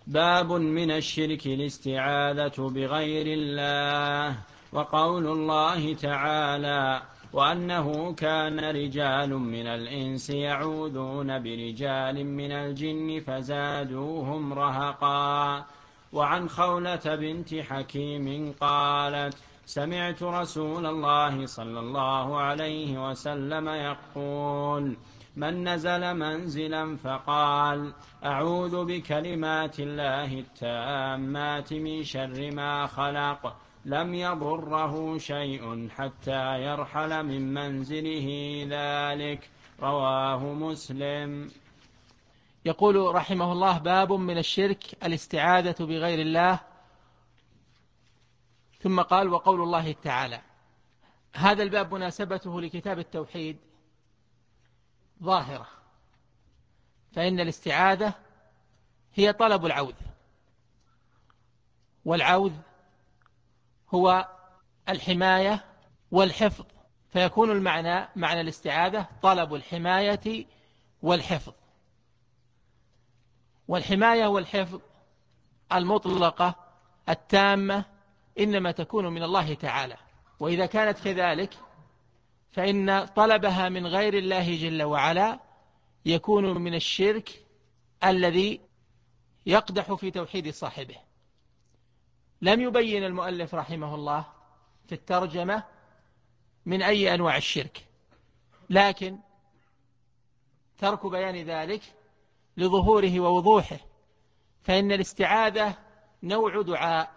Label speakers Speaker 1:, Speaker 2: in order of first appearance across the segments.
Speaker 1: باب من الشرك الاستعاذة بغير الله. وقول الله تعالى: وأنه كان رجال من الإنس يعوذون برجال من الجن فزادوهم رهقا. وعن خولة بنت حكيم قالت: سمعت رسول الله صلى الله عليه وسلم يقول: من نزل منزلا فقال: أعوذ بكلمات الله التامات من شر ما خلق، لم يضره شيء حتى يرحل من منزله ذلك. رواه مسلم.
Speaker 2: يقول رحمه الله: باب من الشرك الاستعاذة بغير الله. ثم قال: وقول الله تعالى. هذا الباب مناسبته لكتاب التوحيد ظاهرة، فإن الاستعاذة هي طلب العوذ، والعوذ هو الحماية والحفظ، فيكون معنى الاستعاذة طلب الحماية والحفظ. والحماية والحفظ المطلقة التامة إنما تكون من الله تعالى، وإذا كانت كذلك فإن طلبها من غير الله جل وعلا يكون من الشرك الذي يقدح في توحيد صاحبه. لم يبين المؤلف رحمه الله في الترجمة من أي أنواع الشرك، لكن ترك بيان ذلك لظهوره ووضوحه، فإن الاستعاذة نوع دعاء.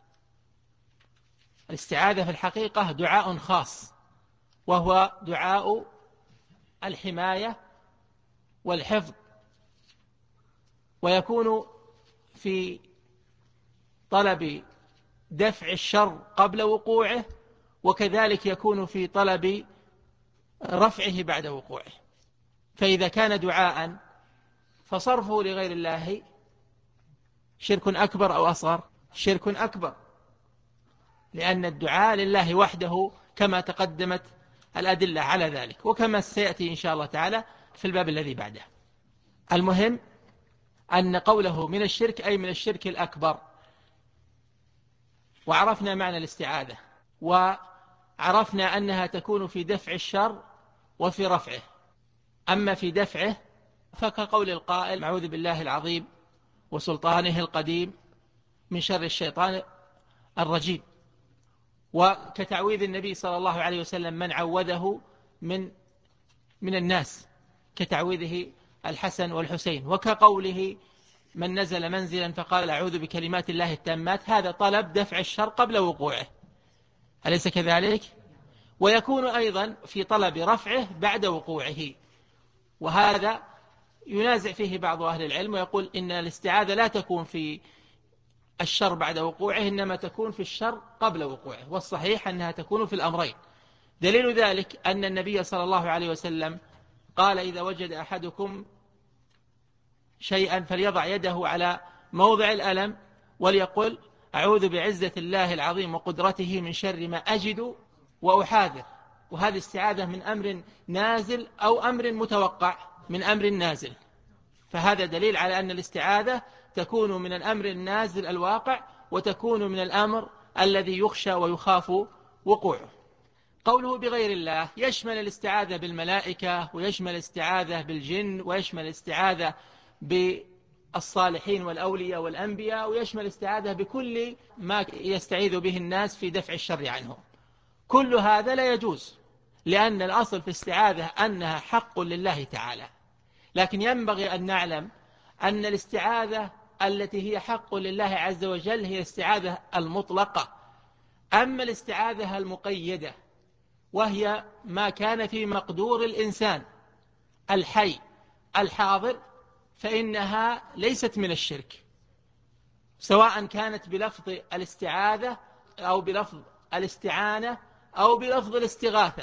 Speaker 2: الاستعاذة في الحقيقة دعاء خاص، وهو دعاء الحماية والحفظ، ويكون في طلب دفع الشر قبل وقوعه، وكذلك يكون في طلب رفعه بعد وقوعه. فإذا كان دعاء فصرفه لغير الله شرك أكبر أو أصغر؟ شرك أكبر، لأن الدعاء لله وحده كما تقدمت الأدلة على ذلك، وكما سيأتي إن شاء الله تعالى في الباب الذي بعده. المهم أن قوله من الشرك أي من الشرك الأكبر. وعرفنا معنى الاستعاذة، وعرفنا أنها تكون في دفع الشر وفي رفعه. أما في دفعه فكقول القائل: أعوذ بالله العظيم وسلطانه القديم من شر الشيطان الرجيم. وكتعويذ النبي صلى الله عليه وسلم من عوذه من الناس، كتعويذه الحسن والحسين. وكقوله: من نزل منزلا فقال: أعوذ بكلمات الله التامات، هذا طلب دفع الشر قبل وقوعه، أليس كذلك؟ ويكون أيضا في طلب رفعه بعد وقوعه، وهذا ينازع فيه بعض أهل العلم، ويقول إن الاستعاذة لا تكون في الشر بعد وقوعه، إنما تكون في الشر قبل وقوعه، والصحيح أنها تكون في الأمرين. دليل ذلك أن النبي صلى الله عليه وسلم قال: إذا وجد أحدكم شيئا فليضع يده على موضع الألم وليقل: أعوذ بعزة الله العظيم وقدرته من شر ما أجد وأحاذر. وهذه استعاذة من أمر نازل أو أمر متوقع من أمر نازل، فهذا دليل على أن الاستعاذة تكون من الأمر النازل الواقع، وتكون من الأمر الذي يخشى ويخاف وقوعه. قوله بغير الله يشمل الاستعاذة بالملائكة، ويشمل الاستعاذة بالجن، ويشمل الاستعاذة بالصالحين والأولياء والأنبياء، ويشمل الاستعاذة بكل ما يستعيذ به الناس في دفع الشر عنهم. كل هذا لا يجوز، لأن الأصل في الاستعاذة أنها حق لله تعالى. لكن ينبغي أن نعلم أن الاستعاذة التي هي حق لله عز وجل هي الاستعاذة المطلقة. أما الاستعاذة المقيدة وهي ما كان في مقدور الإنسان الحي الحاضر، فإنها ليست من الشرك، سواء كانت بلفظ الاستعاذة أو بلفظ الاستعانة أو بلفظ الاستغاثة،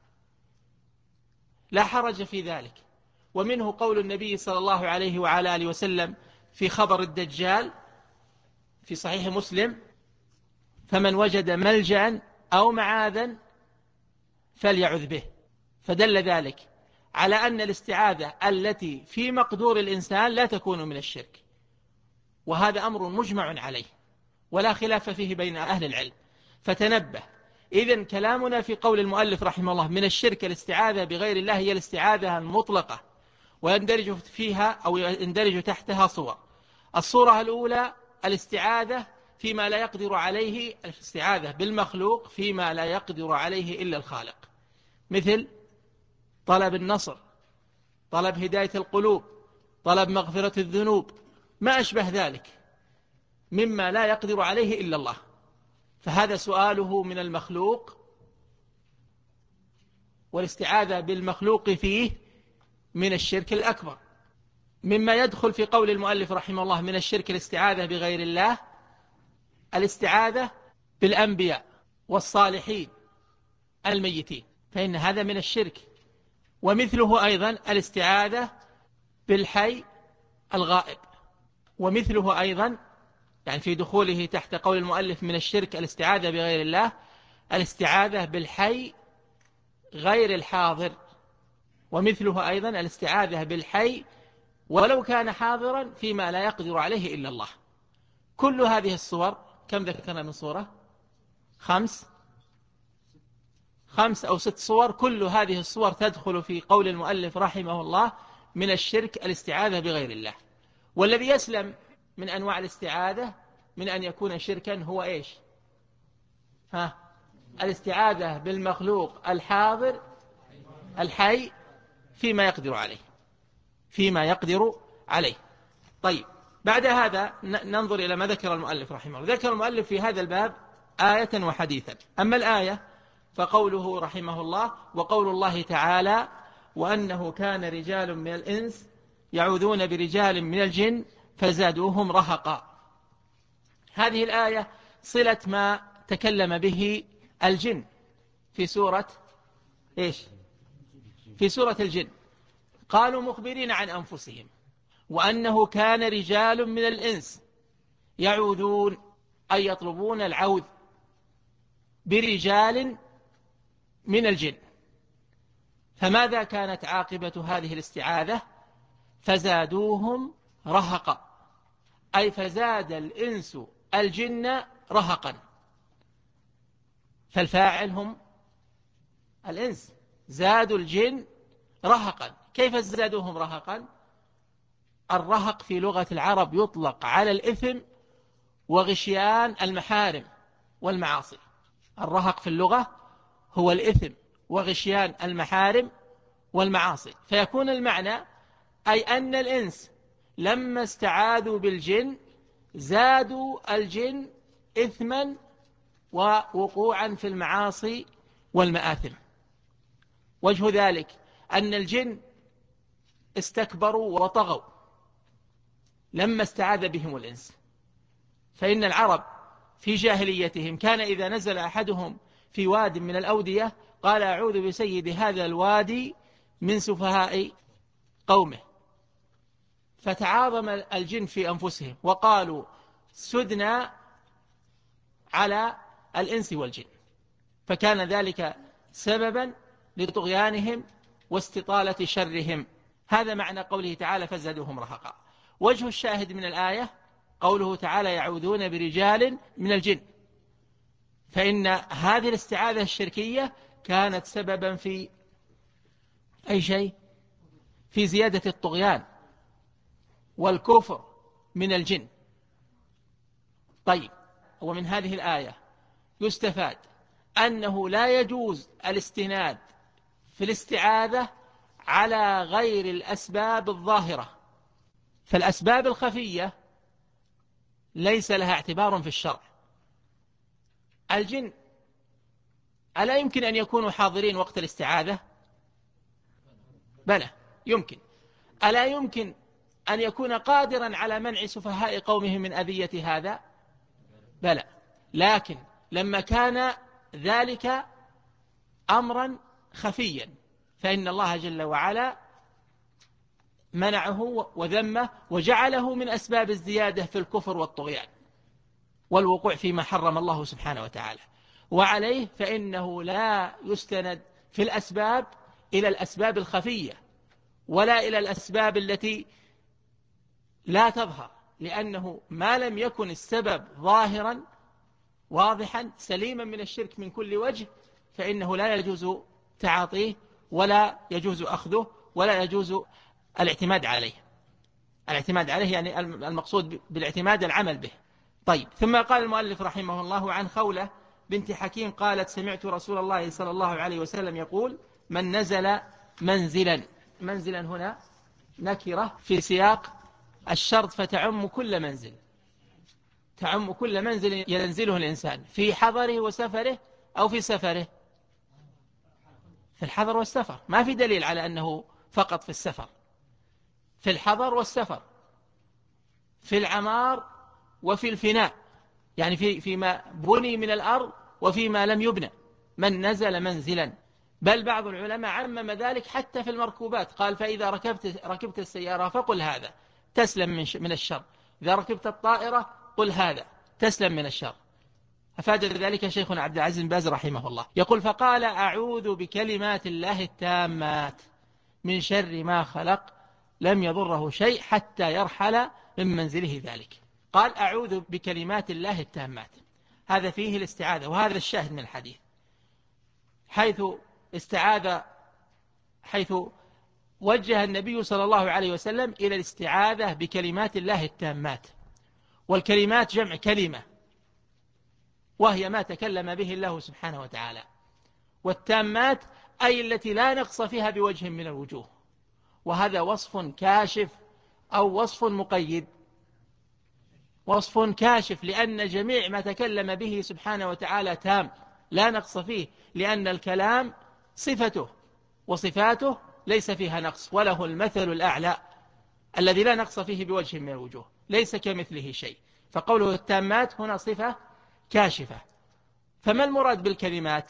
Speaker 2: لا حرج في ذلك. ومنه قول النبي صلى الله عليه وعلى آله وسلم في خبر الدجال في صحيح مسلم: فمن وجد ملجأ أو معاذا فليعذ به. فدل ذلك على أن الاستعاذة التي في مقدور الإنسان لا تكون من الشرك، وهذا أمر مجمع عليه ولا خلاف فيه بين أهل العلم. فتنبه، إذن كلامنا في قول المؤلف رحمه الله من الشرك الاستعاذة بغير الله هي الاستعاذة المطلقة، ويندرج فيها أو يندرج تحتها صور. الصورة الأولى الاستعاذة فيما لا يقدر عليه، الاستعاذة بالمخلوق فيما لا يقدر عليه إلا الخالق، مثل طلب النصر، طلب هداية القلوب، طلب مغفرة الذنوب، ما أشبه ذلك مما لا يقدر عليه إلا الله، فهذا سؤاله من المخلوق، والاستعاذة بالمخلوق فيه من الشرك الأكبر. مما يدخل في قول المؤلف رحمه الله من الشرك الاستعاذة بغير الله الاستعاذة بالأنبياء والصالحين الميتين، فإن هذا من الشرك. ومثله أيضا الاستعاذة بالحي الغائب، ومثله أيضا يعني في دخوله تحت قول المؤلف من الشرك الاستعاذة بغير الله الاستعاذة بالحي غير الحاضر، ومثله أيضا الاستعاذة بالحي ولو كان حاضرا فيما لا يقدر عليه إلا الله. كل هذه الصور، كم ذكرنا من صورة؟ 5 أو 6 صور. كل هذه الصور تدخل في قول المؤلف رحمه الله من الشرك الاستعاذة بغير الله. والذي يسلم من أنواع الاستعاذة من أن يكون شركا هو إيش؟ الاستعاذة بالمخلوق الحاضر الحي فيما يقدر عليه. طيب، بعد هذا ننظر إلى ما ذكر المؤلف رحمه الله. ذكر المؤلف في هذا الباب آية وحديثا. أما الآية فقوله رحمه الله: وقول الله تعالى: وأنه كان رجال من الإنس يعوذون برجال من الجن فزادوهم رهقا. هذه الآية صلة ما تكلم به الجن في سورة إيش؟ في سورة الجن. قالوا مخبرين عن أنفسهم وأنه كان رجال من الإنس يعوذون، أي يطلبون العوذ برجال من الجن. فماذا كانت عاقبة هذه الاستعاذة؟ فزادوهم رهقا، أي فزاد الإنس الجن رهقا، فالفاعل هم الإنس، زادوا الجن رهقا. كيف زادوهم رهقا؟ الرهق في لغة العرب يطلق على الإثم وغشيان المحارم والمعاصي. الرهق في اللغة هو الإثم وغشيان المحارم والمعاصي، فيكون المعنى أي أن الإنس لما استعاذوا بالجن زادوا الجن إثما ووقوعا في المعاصي والمآثم. وجه ذلك أن الجن استكبروا وطغوا لما استعاذ بهم الإنس. فإن العرب في جاهليتهم كان إذا نزل أحدهم في واد من الأودية قال: أعوذ بسيد هذا الوادي من سفهاء قومه. فتعاظم الجن في أنفسهم وقالوا: سدنا على الإنس والجن، فكان ذلك سببا لطغيانهم واستطالة شرهم. هذا معنى قوله تعالى: فزادوهم رهقا. وجه الشاهد من الآية قوله تعالى: يعوذون برجال من الجن، فإن هذه الاستعاذة الشركية كانت سببا في أي شيء؟ في زيادة الطغيان والكفر من الجن. طيب، ومن هذه الآية يستفاد أنه لا يجوز الاستناد في الاستعاذة على غير الأسباب الظاهرة، فالأسباب الخفية ليس لها اعتبار في الشرع. الجن ألا يمكن أن يكونوا حاضرين وقت الاستعاذة؟ بلى يمكن. ألا يمكن أن يكون قادرا على منع سفهاء قومه من أذية هذا؟ بلى. لكن لما كان ذلك أمرا خفيا فإن الله جل وعلا منعه وذمه وجعله من أسباب الزيادة في الكفر والطغيان والوقوع فيما حرم الله سبحانه وتعالى. وعليه فإنه لا يستند في الأسباب إلى الأسباب الخفية ولا إلى الأسباب التي لا تظهر، لأنه ما لم يكن السبب ظاهرا واضحا سليما من الشرك من كل وجه فإنه لا يجوز تعاطيه ولا يجوز أخذه ولا يجوز الاعتماد عليه. الاعتماد عليه يعني المقصود بالاعتماد العمل به. طيب، ثم قال المؤلف رحمه الله عن خولة بنت حكيم قالت: سمعت رسول الله صلى الله عليه وسلم يقول: من نزل منزلا. منزلا هنا نكرة في سياق الشرط فتعم كل منزل، تعم كل منزل ينزله الإنسان في حضره وسفره أو في سفره. في الحضر والسفر، ما في دليل على أنه فقط في السفر، في الحضر والسفر، في العمار وفي الفناء، يعني فيما بني من الأرض وفيما لم يبنى. من نزل منزلا، بل بعض العلماء عمم ذلك حتى في المركوبات، قال: فإذا ركبت السيارة فقل هذا تسلم من الشر، إذا ركبت الطائرة قل هذا تسلم من الشر. أفاد ذلك شيخنا عبد العزيز بن باز رحمه الله، يقول: فقال: أعوذ بكلمات الله التامات من شر ما خلق لم يضره شيء حتى يرحل من منزله ذلك. قال: أعوذ بكلمات الله التامات، هذا فيه الاستعاذة، وهذا الشاهد من الحديث، حيث استعاذ، حيث وجه النبي صلى الله عليه وسلم إلى الاستعاذة بكلمات الله التامات. والكلمات جمع كلمة، وهي ما تكلم به الله سبحانه وتعالى. والتامات أي التي لا نقص فيها بوجه من الوجوه، وهذا وصف كاشف أو وصف مقيد. وصف كاشف لأن جميع ما تكلم به سبحانه وتعالى تام لا نقص فيه، لأن الكلام صفته وصفاته ليس فيها نقص، وله المثل الأعلى الذي لا نقص فيه بوجه من الوجوه، ليس كمثله شيء. فقوله التامات هنا صفة كاشفة. فما المراد بالكلمات؟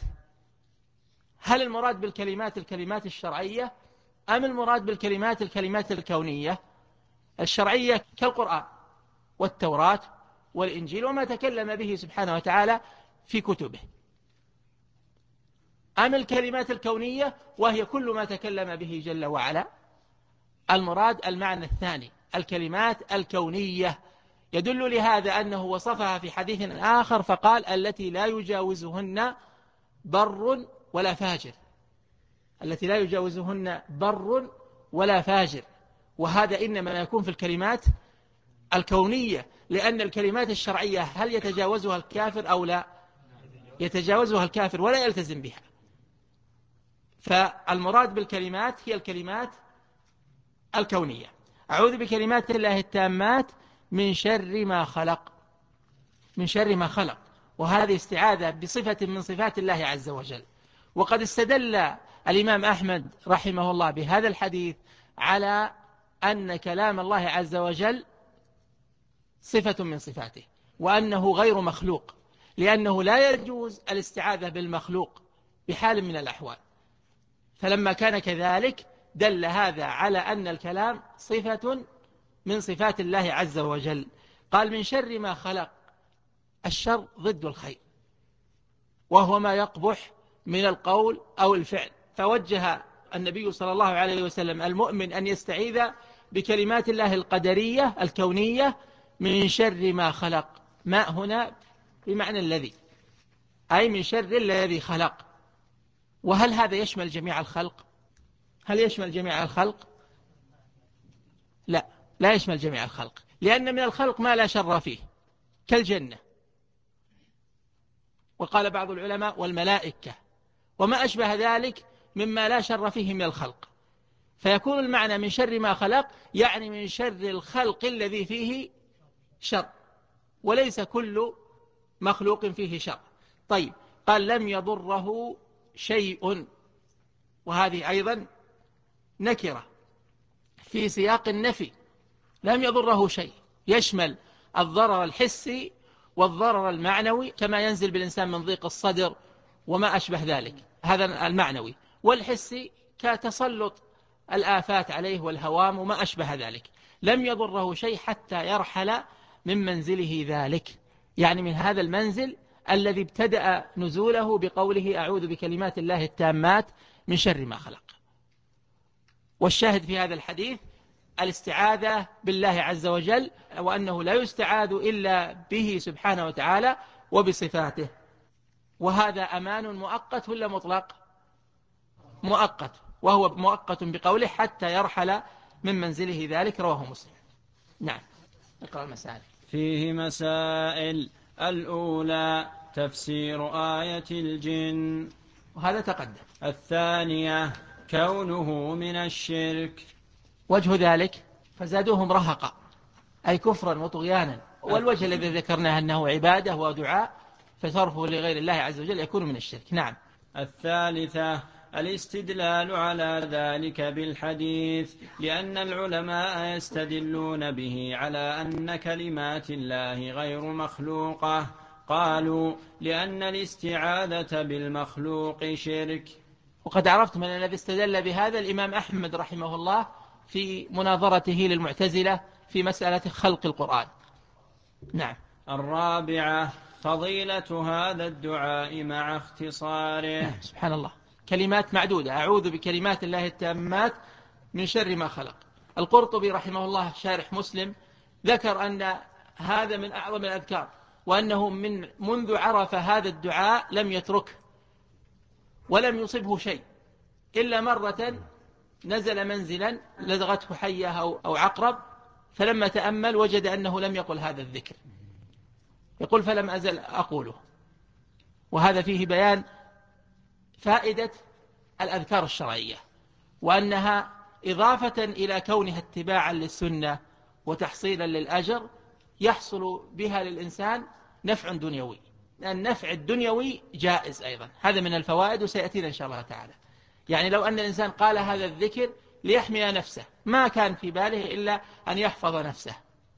Speaker 2: هل المراد بالكلمات الكلمات الشرعية أم المراد بالكلمات الكلمات الكونية؟ الشرعية كالقرآن والتوراة والإنجيل وما تكلم به سبحانه وتعالى في كتبه، أم الكلمات الكونية وهي كل ما تكلم به جل وعلا؟ المراد المعنى الثاني، الكلمات الكونية. يدل لهذا أنه وصفها في حديث آخر فقال: التي لا يجاوزهن بر ولا فاجر، التي لا يجاوزهن بر ولا فاجر. وهذا إنما يكون في الكلمات الكونية، لأن الكلمات الشرعية هل يتجاوزها الكافر أو لا؟ يتجاوزها الكافر ولا يلتزم بها. فالمراد بالكلمات هي الكلمات الكونية. أعوذ بكلمات الله التامات من شر ما خلق، من شر ما خلق، وهذه استعاذة بصفة من صفات الله عز وجل. وقد استدل الإمام أحمد رحمه الله بهذا الحديث على أن كلام الله عز وجل صفة من صفاته، وأنه غير مخلوق، لأنه لا يجوز الاستعاذة بالمخلوق بحال من الأحوال. فلما كان كذلك دل هذا على أن الكلام صفة من صفات الله عز وجل. قال: من شر ما خلق، الشر ضد الخير، وهو ما يقبح من القول أو الفعل. فوجه النبي صلى الله عليه وسلم المؤمن أن يستعيذ بكلمات الله القدرية الكونية من شر ما خلق. ما هنا بمعنى الذي، أي من شر الذي خلق. وهل هذا يشمل جميع الخلق؟ هل يشمل جميع الخلق؟ لا، لا يشمل جميع الخلق، لأن من الخلق ما لا شر فيه كالجنة، وقال بعض العلماء والملائكة وما أشبه ذلك مما لا شر فيه من الخلق. فيكون المعنى من شر ما خلق يعني من شر الخلق الذي فيه شر، وليس كل مخلوق فيه شر. طيب، قال: لم يضره شيء، وهذه أيضا نكرة في سياق النفي. لم يضره شيء يشمل الضرر الحسي والضرر المعنوي، كما ينزل بالإنسان من ضيق الصدر وما أشبه ذلك، هذا المعنوي. والحسي كتسلط الآفات عليه والهوام وما أشبه ذلك. لم يضره شيء حتى يرحل من منزله ذلك، يعني من هذا المنزل الذي ابتدأ نزوله بقوله: أعوذ بكلمات الله التامات من شر ما خلق. والشاهد في هذا الحديث الاستعاذة بالله عز وجل، وأنه لا يستعاذ إلا به سبحانه وتعالى وبصفاته. وهذا أمان مؤقت ولا مطلق؟ مؤقت، وهو مؤقت بقوله حتى يرحل من منزله ذلك، رواه مسلم. نعم، اقرأ المسائل.
Speaker 1: فيه مسائل. الأولى تفسير آية الجن،
Speaker 2: وهذا تقدم.
Speaker 1: الثانية كونه من الشرك.
Speaker 2: وجه ذلك فزادوهم رهقا، أي كفرا وطغيانا. والوجه الذي ذكرناه أنه عبادة ودعاء، فصرفه لغير الله عز وجل يكون من الشرك. نعم.
Speaker 1: الثالثة الاستدلال على ذلك بالحديث، لأن العلماء يستدلون به على أن كلمات الله غير مخلوقة. قالوا لأن الاستعاذة بالمخلوق شرك.
Speaker 2: وقد عرفت من الذي استدل بهذا الإمام أحمد رحمه الله في مناظرته للمعتزلة في مسألة خلق القرآن. نعم.
Speaker 1: الرابعة فضيلة هذا الدعاء مع اختصاره.
Speaker 2: سبحان الله، كلمات معدودة: أعوذ بكلمات الله التامات من شر ما خلق. القرطبي رحمه الله شارح مسلم ذكر أن هذا من أعظم الأذكار، وأنه منذ عرف هذا الدعاء لم يتركه ولم يصبه شيء، إلا مرة نزل منزلا لدغته حية أو عقرب، فلما تأمل وجد أنه لم يقل هذا الذكر. يقول فلم أزل أقوله. وهذا فيه بيان فائدة الأذكار الشرعية، وأنها إضافة إلى كونها اتباعا للسنة وتحصيلا للأجر يحصل بها للإنسان نفع دنيوي. النفع الدنيوي جائز أيضا، هذا من الفوائد وسيأتينا إن شاء الله تعالى. يعني لو أن الإنسان قال هذا الذكر ليحمي نفسه، ما كان في باله إلا أن يحفظ نفسه،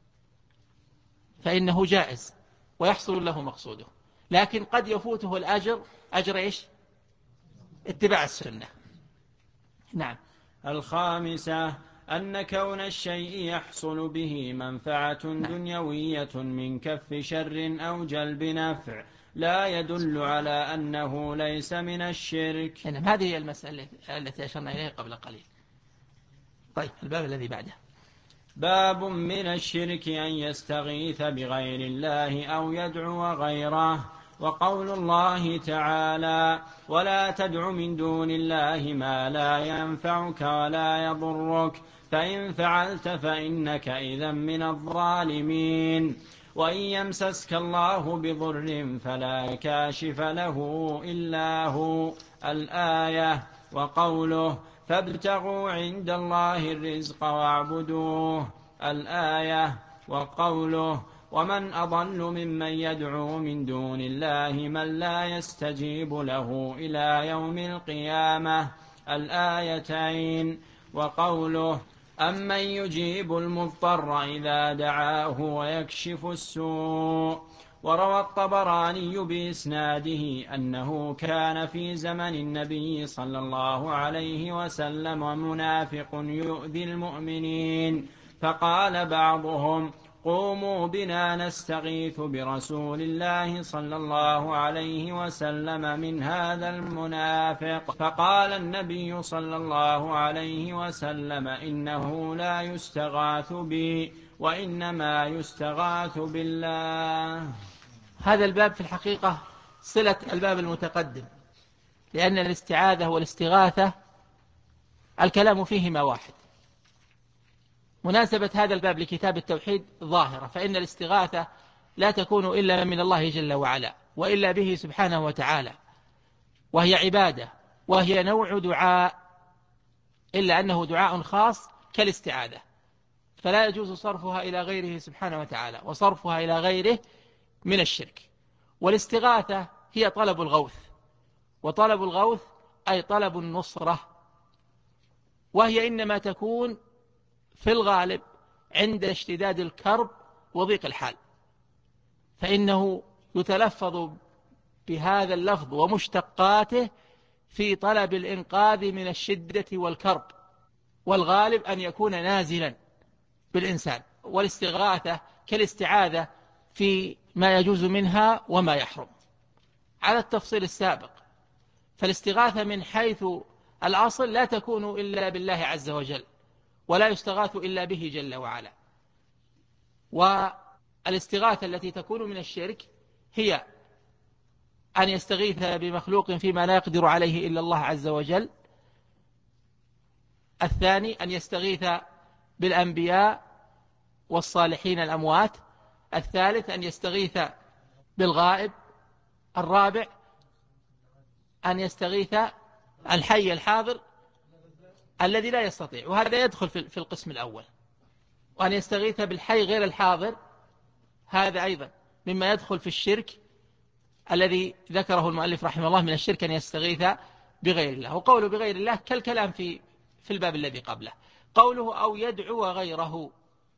Speaker 2: فإنه جائز ويحصل له مقصوده. لكن قد يفوته الأجر، أجر إيش؟ اتباع السنة. نعم.
Speaker 1: الخامسة أن كون الشيء يحصل به منفعة دنيوية من كف شر أو جلب نفع لا يدل على أنه ليس من الشرك.
Speaker 2: نعم، هذه هي المسألة التي أشرنا إليها قبل قليل. طيب، الباب الذي بعده.
Speaker 1: باب من الشرك أن يستغيث بغير الله أو يدعو غيره. وقول الله تعالى ولا تدع من دون الله ما لا ينفعك ولا يضرك فإن فعلت فإنك إذا من الظالمين. وإن يمسسك الله بضر فلا كاشف له إلا هو، الآية. وقوله فابتغوا عند الله الرزق واعبدوه، الآية. وقوله ومن أضل ممن يدعو من دون الله من لا يستجيب له إلى يوم القيامة، الآيتين. وقوله أمن يجيب المضطر إذا دعاه ويكشف السوء. وروى الطبراني بإسناده أنه كان في زمن النبي صلى الله عليه وسلم منافق يؤذي المؤمنين، فقال بعضهم قوموا بنا نستغيث برسول الله صلى الله عليه وسلم من هذا المنافق. فقال النبي صلى الله عليه وسلم إنه لا يستغاث بي وإنما يستغاث بالله.
Speaker 2: هذا الباب في الحقيقة صلة الباب المتقدم، لأن الاستعاذة والاستغاثة الكلام فيهما واحد. مناسبة هذا الباب لكتاب التوحيد ظاهرة، فإن الاستغاثة لا تكون إلا من الله جل وعلا وإلا به سبحانه وتعالى، وهي عبادة وهي نوع دعاء، إلا أنه دعاء خاص كالاستعاذة، فلا يجوز صرفها إلى غيره سبحانه وتعالى، وصرفها إلى غيره من الشرك. والاستغاثة هي طلب الغوث، وطلب الغوث أي طلب النصرة، وهي إنما تكون في الغالب عند اشتداد الكرب وضيق الحال، فإنه يتلفظ بهذا اللفظ ومشتقاته في طلب الإنقاذ من الشدة والكرب، والغالب أن يكون نازلا بالإنسان. والاستغاثة كالاستعاذة في ما يجوز منها وما يحرم على التفصيل السابق. فالاستغاثة من حيث الأصل لا تكون إلا بالله عز وجل، ولا يستغاث إلا به جل وعلا. والاستغاثة التي تكون من الشرك هي أن يستغيث بمخلوق فيما لا يقدر عليه إلا الله عز وجل. الثاني أن يستغيث بالأنبياء والصالحين الأموات. الثالث أن يستغيث بالغائب. الرابع أن يستغيث الحي الحاضر الذي لا يستطيع، وهذا يدخل في القسم الأول. وأن يستغيث بالحي غير الحاضر هذا أيضا مما يدخل في الشرك الذي ذكره المؤلف رحمه الله. من الشرك أن يستغيث بغير الله. وقوله بغير الله كالكلام في الباب الذي قبله. قوله أو يدعو غيره،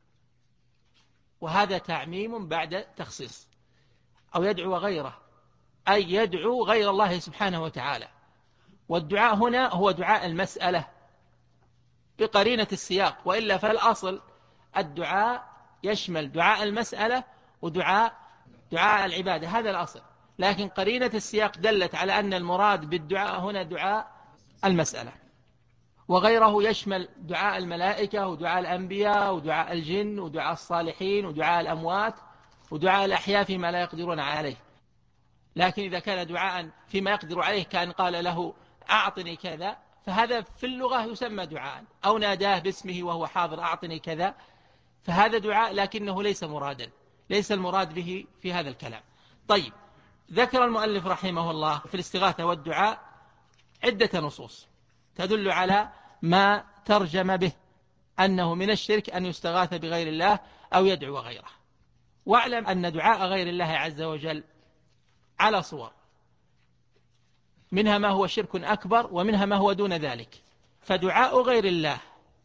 Speaker 2: وهذا تعميم بعد تخصيص. أو يدعو غيره أي يدعو غير الله سبحانه وتعالى. والدعاء هنا هو دعاء المسألة بقرينة السياق، وإلا فالأصل الدعاء يشمل دعاء المسألة ودعاء العبادة، هذا الأصل. لكن قرينة السياق دلت على أن المراد بالدعاء هنا دعاء المسألة. وغيره يشمل دعاء الملائكة ودعاء الأنبياء ودعاء الجن ودعاء الصالحين ودعاء الأموات ودعاء الأحياء فيما لا يقدرون عليه. لكن إذا كان دعاء فيما يقدر عليه كان قال له أعطني كذا، فهذا في اللغة يسمى دعاء. أو ناداه باسمه وهو حاضر أعطني كذا، فهذا دعاء لكنه ليس مرادا، ليس المراد به في هذا الكلام. طيب، ذكر المؤلف رحمه الله في الاستغاثة والدعاء عدة نصوص تدل على ما ترجم به أنه من الشرك أن يستغاث بغير الله أو يدعو غيره. واعلم أن دعاء غير الله عز وجل على صور، منها ما هو شرك أكبر ومنها ما هو دون ذلك. فدعاء غير الله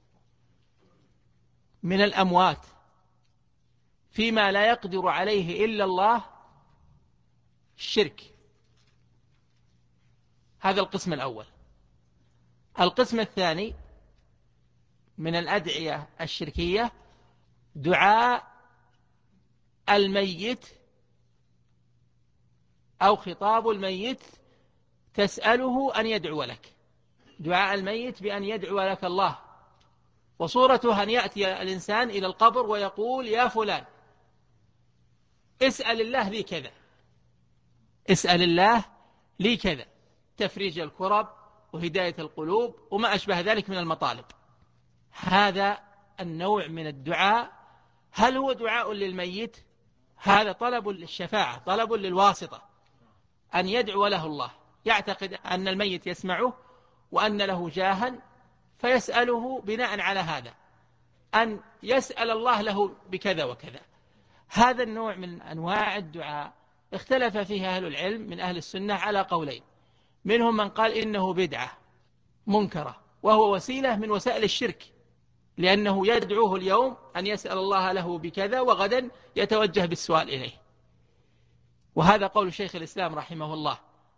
Speaker 2: من الأموات فيما لا يقدر عليه إلا الله شرك. هذا القسم الأول. القسم الثاني من الأدعية الشركية دعاء الميت أو خطاب الميت تسأله أن يدعو لك. دعاء الميت بأن يدعو لك الله، وصورته أن يأتي الإنسان إلى القبر ويقول يا فلان اسأل الله لي كذا، اسأل الله لي كذا، تفريج الكرب وهداية القلوب وما أشبه ذلك من المطالب. هذا النوع من الدعاء هل هو دعاء للميت؟ هذا طلب للشفاعة، طلب للواسطة، أن يدعو له الله، يعتقد أن الميت يسمعه وأن له جاها فيسأله بناء على هذا أن يسأل الله له بكذا وكذا. هذا النوع من أنواع الدعاء اختلف فيها أهل العلم من أهل السنة على قولين. منهم من قال إنه بدعة منكرة وهو وسيلة من وسائل الشرك، لأنه يدعوه اليوم أن يسأل الله له بكذا وغدا يتوجه بالسؤال إليه. وهذا قول شيخ الإسلام رحمه الله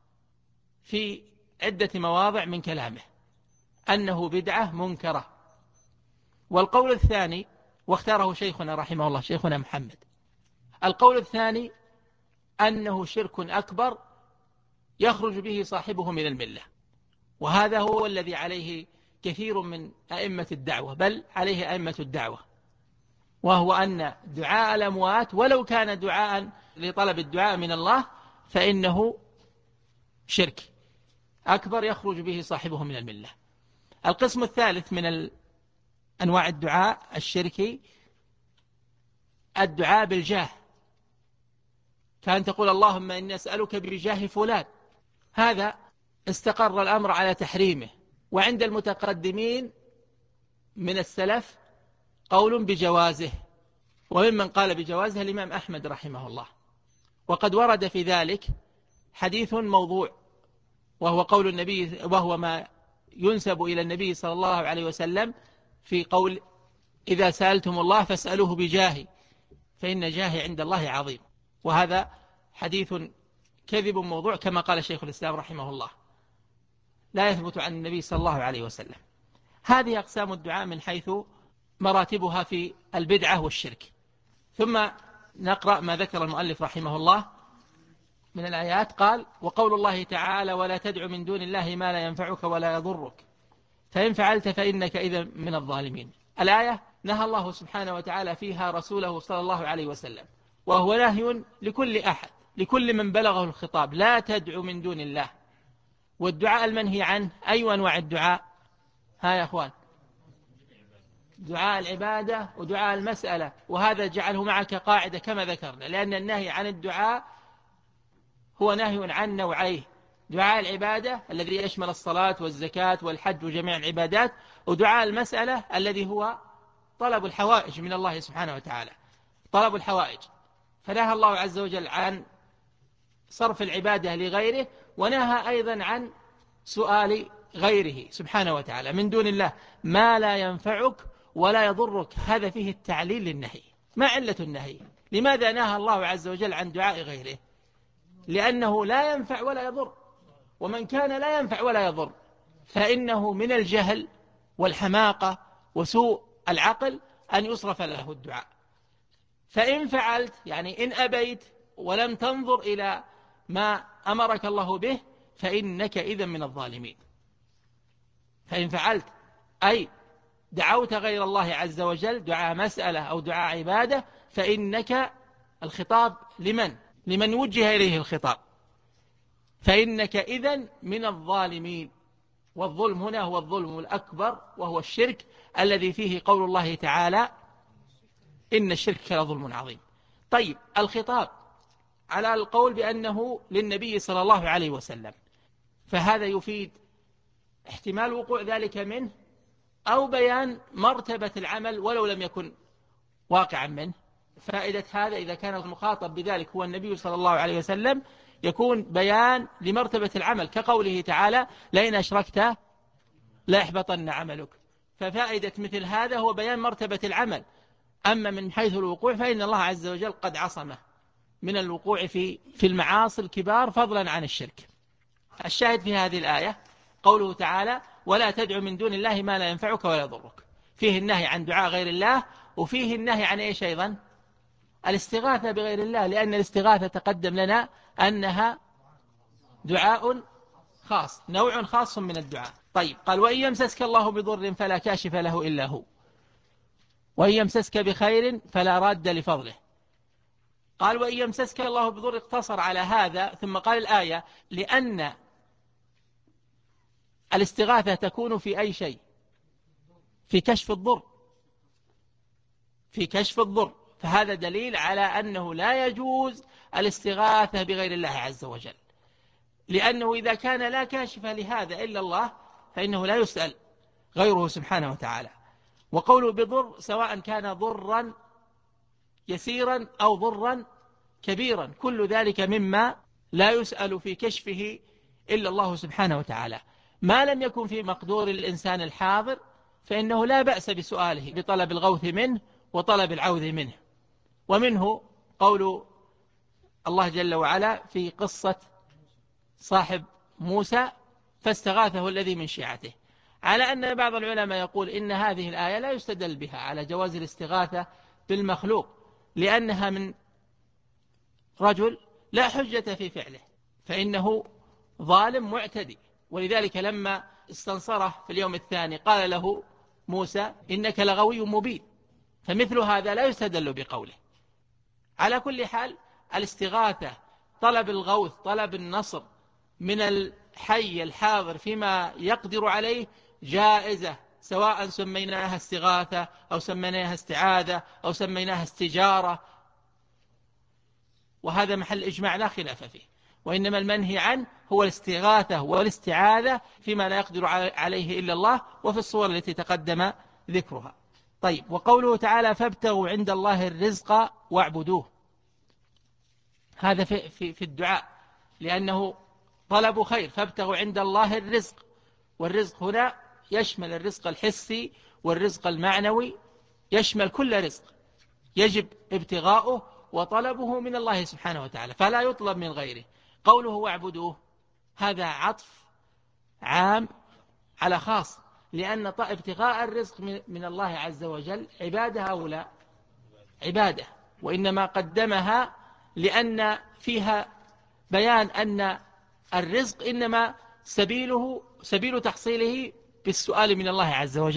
Speaker 2: في عدة مواضع من كلامه أنه بدعة منكرة. والقول الثاني واختاره شيخنا رحمه الله شيخنا محمد، القول الثاني أنه شرك أكبر يخرج به صاحبه من الملة. وهذا هو الذي عليه كثير من أئمة الدعوة، بل عليه أئمة الدعوة، وهو أن دعاء الأموات ولو كان دعاء لطلب الدعاء من الله فإنه شرك أكبر يخرج به صاحبه من الملة. القسم الثالث من أنواع الدعاء الشركي الدعاء بالجاه، كان تقول اللهم إني أسألك بجاه فلان. هذا استقر الأمر على تحريمه، وعند المتقدمين من السلف قول بجوازه، وممن قال بجوازه الإمام أحمد رحمه الله. وقد ورد في ذلك حديث موضوع، وهو قول النبي، وهو ما ينسب إلى النبي صلى الله عليه وسلم في قول إذا سألتم الله فاسألوه بجاهي فإن جاهي عند الله عظيم. وهذا حديث كذب موضوع كما قال شيخ الإسلام رحمه الله، لا يثبت عن النبي صلى الله عليه وسلم. هذه أقسام الدعاء من حيث مراتبها في البدعة والشرك. ثم نقرأ ما ذكر المؤلف رحمه الله من الآيات. قال وقول الله تعالى ولا تدع من دون الله ما لا ينفعك ولا يضرك فإن فعلت فإنك إذا من الظالمين. الآية نهى الله سبحانه وتعالى فيها رسوله صلى الله عليه وسلم، وهو نهي لكل أحد، لكل من بلغه الخطاب: لا تدعو من دون الله. والدعاء المنهي عنه أي أنواع الدعاء؟ ها يا أخوان، دعاء العبادة ودعاء المسألة، وهذا جعله معك قاعدة كما ذكرنا، لأن النهي عن الدعاء هو نهي عن نوعيه: دعاء العبادة الذي يشمل الصلاة والزكاة والحج وجميع العبادات، ودعاء المسألة الذي هو طلب الحوائج من الله سبحانه وتعالى، طلب الحوائج. فنهى الله عز وجل عن صرف العبادة لغيره، ونهى أيضا عن سؤال غيره سبحانه وتعالى من دون الله ما لا ينفعك ولا يضرك. هذا فيه التعليل للنهي. ما علة النهي؟ لماذا نهى الله عز وجل عن دعاء غيره؟ لأنه لا ينفع ولا يضر، ومن كان لا ينفع ولا يضر فإنه من الجهل والحماقة وسوء العقل أن يصرف له الدعاء. فإن فعلت، يعني إن أبيت ولم تنظر إلى ما أمرك الله به، فإنك إذن من الظالمين. فإن فعلت أي دعوت غير الله عز وجل دعاء مسألة أو دعاء عبادة، فإنك، الخطاب لمن وجه إليه الخطاب، فإنك إذن من الظالمين. والظلم هنا هو الظلم الأكبر، وهو الشرك الذي فيه قول الله تعالى: إن الشرك لظلم عظيم. طيب، الخطاب على القول بأنه للنبي صلى الله عليه وسلم، فهذا يفيد احتمال وقوع ذلك منه، أو بيان مرتبة العمل ولو لم يكن واقعا منه. فائدة هذا إذا كان المخاطب بذلك هو النبي صلى الله عليه وسلم يكون بيان لمرتبة العمل، كقوله تعالى: لئن أشركت ليحبطن عملك. ففائدة مثل هذا هو بيان مرتبة العمل. أما من حيث الوقوع فإن الله عز وجل قد عصمه من الوقوع في المعاصي الكبار فضلا عن الشرك. الشاهد في هذه الآية قوله تعالى: ولا تدع من دون الله ما لا ينفعك ولا يضرك. فيه النهي عن دعاء غير الله، وفيه النهي عن إيش أيضا؟ الاستغاثة بغير الله، لأن الاستغاثة تقدم لنا أنها دعاء خاص، نوع خاص من الدعاء. طيب، قال: وإن يمسسك الله بضر فلا كاشف له إلا هو، وإن يمسسك بخير فلا راد لفضله. قال: وإن يمسسك الله بضر، اقتصر على هذا ثم قال الآية: لأن الاستغاثة تكون في أي شيء؟ في كشف الضر، في كشف الضر. فهذا دليل على أنه لا يجوز الاستغاثة بغير الله عز وجل، لأنه إذا كان لا كاشف لهذا إلا الله فإنه لا يسأل غيره سبحانه وتعالى. وقوله بضر سواء كان ضرا يسيرا أو ضرا كبيرا، كل ذلك مما لا يسأل في كشفه إلا الله سبحانه وتعالى. ما لم يكن في مقدور الإنسان الحاضر فإنه لا بأس بسؤاله، بطلب الغوث منه وطلب العوذ منه. ومنه قول الله جل وعلا في قصة صاحب موسى: فاستغاثه الذي من شيعته، على أن بعض العلماء يقول إن هذه الآية لا يستدل بها على جواز الاستغاثة بالمخلوق، لأنها من رجل لا حجة في فعله، فإنه ظالم معتدي. ولذلك لما استنصره في اليوم الثاني قال له موسى: إنك لغوي مبين. فمثل هذا لا يستدل بقوله. على كل حال، الاستغاثة، طلب الغوث، طلب النصر من الحي الحاضر فيما يقدر عليه، جائزة، سواء سميناها استغاثة أو سميناها استعاذة أو سميناها استجارة، وهذا محل إجماع لا خلاف فيه. وإنما المنهي عنه هو الاستغاثة والاستعاذة فيما لا يقدر عليه إلا الله، وفي الصور التي تقدم ذكرها. طيب، وقوله تعالى: فابتغوا عند الله الرزق واعبدوه، هذا في الدعاء، لأنه طلب خير. فابتغوا عند الله الرزق، والرزق هنا يشمل الرزق الحسي والرزق المعنوي، يشمل كل رزق يجب ابتغاؤه وطلبه من الله سبحانه وتعالى، فلا يطلب من غيره. قوله واعبدوه هذا عطف عام على خاص، لأن ابتغاء الرزق من الله عز وجل عبادة أو لا؟ عبادة، وإنما قدمها لأن فيها بيان أن الرزق إنما سبيل تحصيله بالسؤال من الله عز وجل،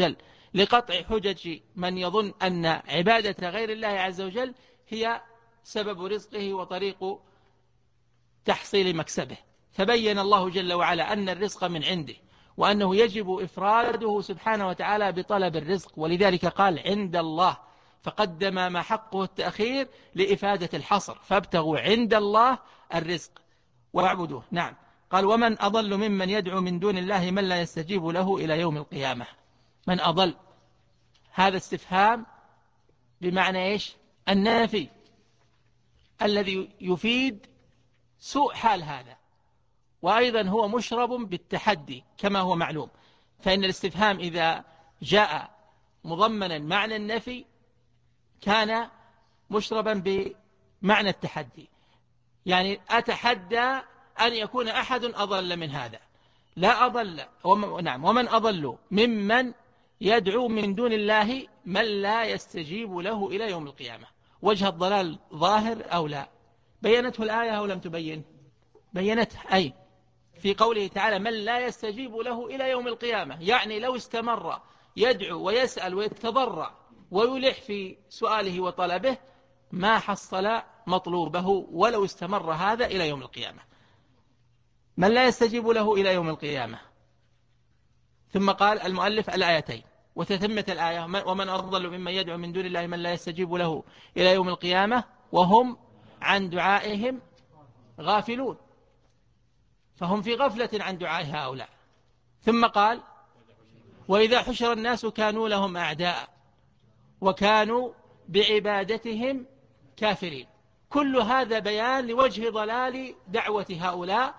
Speaker 2: لقطع حجج من يظن أن عبادة غير الله عز وجل هي سبب رزقه وطريق تحصيل مكسبه. فبين الله جل وعلا أن الرزق من عنده، وأنه يجب إفراده سبحانه وتعالى بطلب الرزق، ولذلك قال عند الله، فقدم ما حقه التأخير لإفادة الحصر، فابتغوا عند الله الرزق واعبدوه. نعم. قال ومن أضل ممن يدعو من دون الله من لا يستجيب له إلى يوم القيامة. من أضل، هذا استفهام بمعنى إيش؟ النافي الذي يفيد سوء حال هذا، وأيضا هو مشرب بالتحدي كما هو معلوم. فإن الاستفهام إذا جاء مضمنا معنى النفي كان مشربا بمعنى التحدي، يعني أتحدى أن يكون أحد أضل من هذا. لا أضل، نعم، ومن أضل ممن يدعو من دون الله من لا يستجيب له إلى يوم القيامة. وجه الضلال ظاهر أو لا؟ بينته الآية أو لم تبين؟ بينته، أي في قوله تعالى من لا يستجيب له إلى يوم القيامة، يعني لو استمر يدعو ويسأل ويتضرع ويلح في سؤاله وطلبه ما حصل مطلوبه ولو استمر هذا إلى يوم القيامة. من لا يستجيب له إلى يوم القيامة. ثم قال المؤلف الآيتين وتتمة الآية ومن أضل ممن يدعو من دون الله من لا يستجيب له إلى يوم القيامة وهم عن دعائهم غافلون، فهم في غفلة عن دعاء هؤلاء. ثم قال وإذا حشر الناس كانوا لهم أعداء وكانوا بعبادتهم كافرين. كل هذا بيان لوجه ضلال دعوة هؤلاء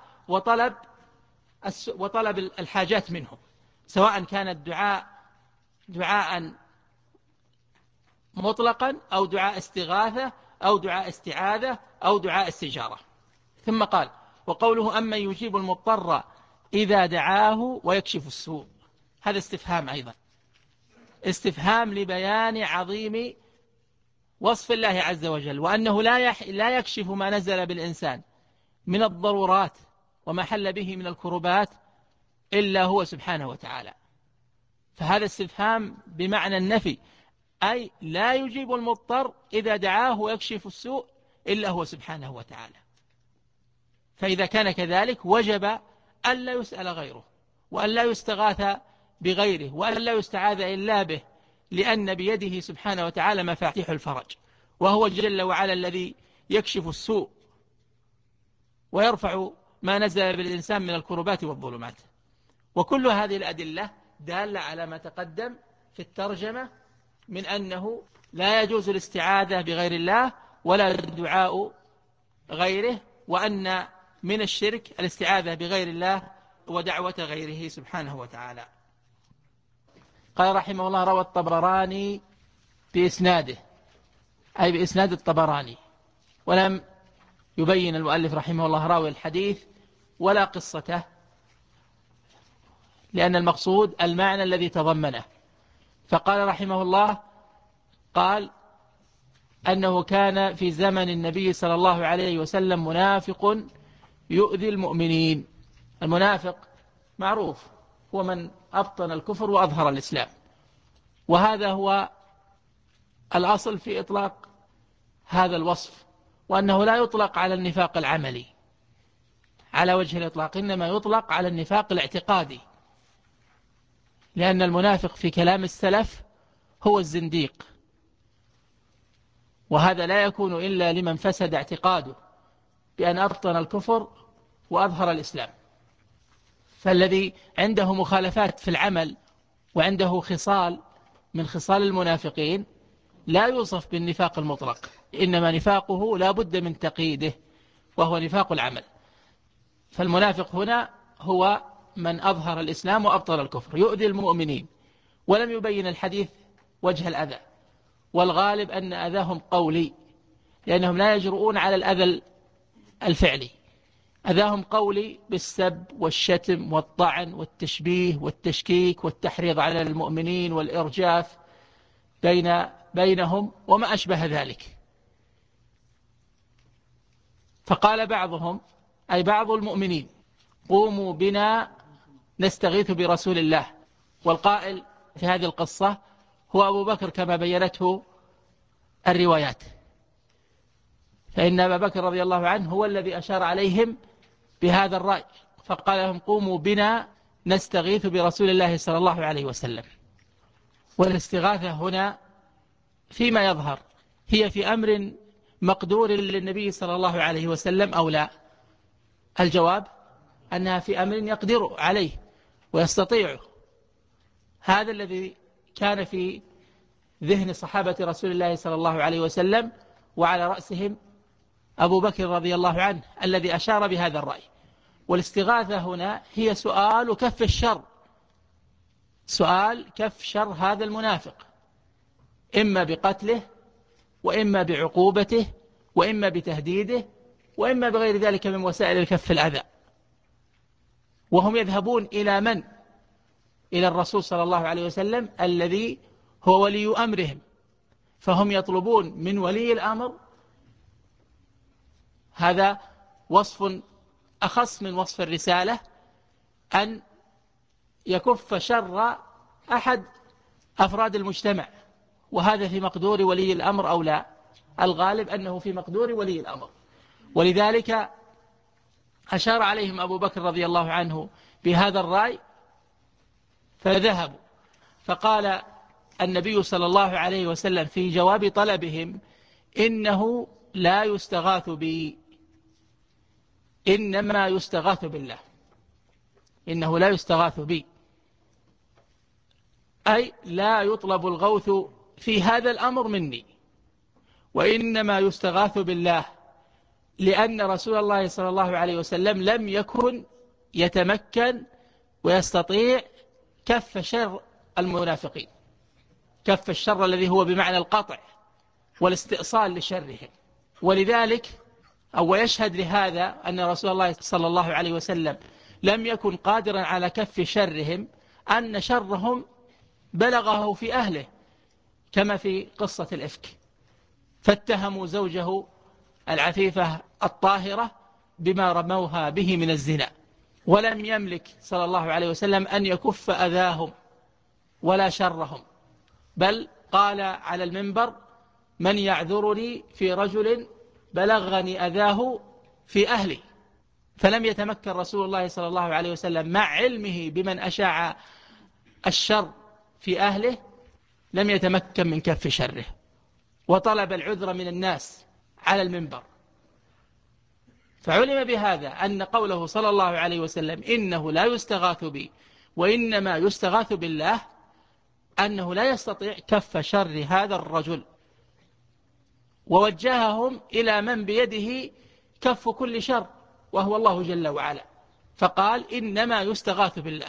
Speaker 2: وطلب الحاجات منهم، سواء كان الدعاء دعاء مطلقا أو دعاء استغاثة أو دعاء استعاذة أو دعاء استجارة. ثم قال وقوله أمن يجيب المضطر إذا دعاه ويكشف السوء، هذا استفهام أيضا، استفهام لبيان عظيم وصف الله عز وجل، وأنه لا يكشف ما نزل بالإنسان من الضرورات وما حل به من الكربات إلا هو سبحانه وتعالى. فهذا استفهام بمعنى النفي، أي لا يجيب المضطر إذا دعاه ويكشف السوء إلا هو سبحانه وتعالى. فإذا كان كذلك وجب أن لا يسأل غيره، وأن لا يستغاث بغيره، وأن لا يستعاذ إلا به، لأن بيده سبحانه وتعالى مفاتيح الفرج، وهو جل وعلا الذي يكشف السوء ويرفع ما نزل بالإنسان من الكربات والظلمات. وكل هذه الأدلة دالة على ما تقدم في الترجمة من أنه لا يجوز الاستعاذة بغير الله ولا دعاء غيره، وأن من الشرك الاستعاذة بغير الله ودعوة غيره سبحانه وتعالى. قال رحمه الله روى الطبراني بإسناده، أي بإسناد الطبراني، ولم يبين المؤلف رحمه الله راوي الحديث ولا قصته، لأن المقصود المعنى الذي تضمنه. فقال رحمه الله قال أنه كان في زمن النبي صلى الله عليه وسلم منافق يؤذي المؤمنين. المنافق معروف هو من أبطن الكفر وأظهر الإسلام، وهذا هو الأصل في إطلاق هذا الوصف، وأنه لا يطلق على النفاق العملي على وجه الإطلاق، إنما يطلق على النفاق الاعتقادي، لأن المنافق في كلام السلف هو الزنديق، وهذا لا يكون إلا لمن فسد اعتقاده بأن أبطن الكفر وأظهر الإسلام. فالذي عنده مخالفات في العمل وعنده خصال من خصال المنافقين لا يوصف بالنفاق المطلق، إنما نفاقه لا بد من تقييده، وهو نفاق العمل. فالمنافق هنا هو من أظهر الإسلام وأبطل الكفر، يؤذي المؤمنين، ولم يبين الحديث وجه الأذى، والغالب أن أذاهم قولي، لأنهم لا يجرؤون على الأذى الفعلي. أذاهم قولي بالسب والشتم والطعن والتشبيه والتشكيك والتحريض على المؤمنين والإرجاف بينهم وما أشبه ذلك. فقال بعضهم أي بعض المؤمنين قوموا بنا نستغيث برسول الله، والقائل في هذه القصة هو أبو بكر كما بينته الروايات، فإن أبا بكر رضي الله عنه هو الذي أشار عليهم بهذا الرأي، فقال لهم قوموا بنا نستغيث برسول الله صلى الله عليه وسلم. والاستغاثة هنا فيما يظهر هي في أمر مقدور للنبي صلى الله عليه وسلم أو لا؟ الجواب أنها في أمر يقدر عليه ويستطيعه. هذا الذي كان في ذهن صحابة رسول الله صلى الله عليه وسلم، وعلى رأسهم أبو بكر رضي الله عنه الذي أشار بهذا الرأي. والاستغاثة هنا هي سؤال كف الشر، سؤال كف شر هذا المنافق، إما بقتله وإما بعقوبته وإما بتهديده وإما بغير ذلك من وسائل الكف الأذى. وهم يذهبون إلى من؟ إلى الرسول صلى الله عليه وسلم الذي هو ولي أمرهم، فهم يطلبون من ولي الأمر، هذا وصف أخص من وصف الرسالة، أن يكف شر أحد أفراد المجتمع، وهذا في مقدور ولي الأمر أو لا؟ الغالب أنه في مقدور ولي الأمر. ولذلك أشار عليهم أبو بكر رضي الله عنه بهذا الرأي فذهبوا. فقال النبي صلى الله عليه وسلم في جواب طلبهم إنه لا يستغاث بي، إنما يستغاث بالله، إنه لا يستغاث بي، أي لا يطلب الغوث في هذا الأمر مني، وإنما يستغاث بالله، لأن رسول الله صلى الله عليه وسلم لم يكن يتمكن ويستطيع كف شر المنافقين، كف الشر الذي هو بمعنى القطع والاستئصال لشرهم. ولذلك أو يشهد لهذا أن رسول الله صلى الله عليه وسلم لم يكن قادرا على كف شرهم، أن شرهم بلغه في أهله، كما في قصة الإفك، فاتهموا زوجه العفيفة الطاهرة بما رموها به من الزنا، ولم يملك صلى الله عليه وسلم أن يكف أذاهم ولا شرهم، بل قال على المنبر من يعذرني في رجل بلغني أذاه في أهلي. فلم يتمكن رسول الله صلى الله عليه وسلم مع علمه بمن أشاع الشر في أهله، لم يتمكن من كف شره، وطلب العذر من الناس على المنبر. فعلم بهذا أن قوله صلى الله عليه وسلم إنه لا يستغاث بي وإنما يستغاث بالله، أنه لا يستطيع كف شر هذا الرجل، ووجههم إلى من بيده كف كل شر وهو الله جل وعلا، فقال إنما يستغاث بالله،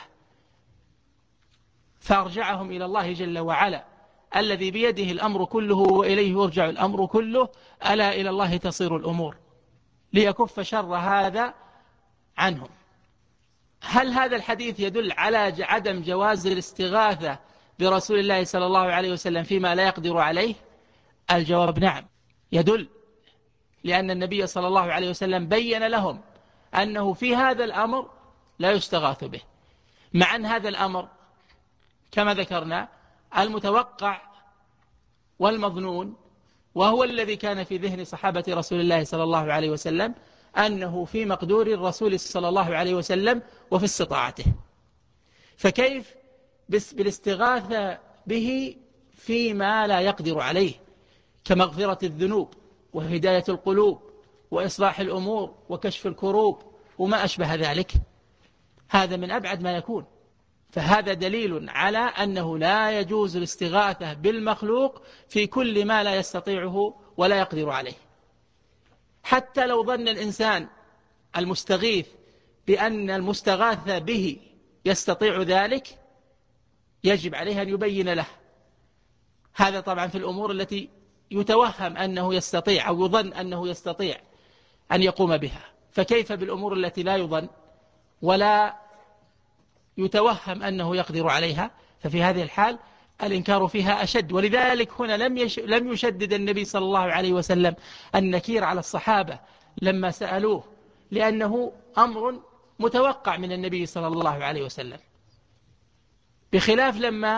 Speaker 2: فأرجعهم إلى الله جل وعلا الذي بيده الأمر كله وإليه يرجع الأمر كله، ألا إلى الله تصير الأمور، ليكف شر هذا عنهم. هل هذا الحديث يدل على عدم جواز الاستغاثة برسول الله صلى الله عليه وسلم فيما لا يقدر عليه؟ الجواب نعم يدل، لأن النبي صلى الله عليه وسلم بين لهم أنه في هذا الأمر لا يستغاث به، مع أن هذا الأمر كما ذكرنا المتوقع والمظنون، وهو الذي كان في ذهن صحابة رسول الله صلى الله عليه وسلم، أنه في مقدور الرسول صلى الله عليه وسلم وفي استطاعته، فكيف بالاستغاثة به فيما لا يقدر عليه كمغفرة الذنوب وهداية القلوب وإصلاح الأمور وكشف الكروب وما أشبه ذلك؟ هذا من أبعد ما يكون. فهذا دليل على أنه لا يجوز الاستغاثة بالمخلوق في كل ما لا يستطيعه ولا يقدر عليه. حتى لو ظن الإنسان المستغيث بأن المستغاث به يستطيع ذلك، يجب عليه أن يبين له. هذا طبعا في الأمور التي يتوهم أنه يستطيع أو يظن أنه يستطيع أن يقوم بها، فكيف بالأمور التي لا يظن ولا يتوهم أنه يقدر عليها؟ ففي هذه الحال الإنكار فيها أشد. ولذلك هنا لم يشدد النبي صلى الله عليه وسلم النكير على الصحابة لما سألوه، لأنه أمر متوقع من النبي صلى الله عليه وسلم، بخلاف لما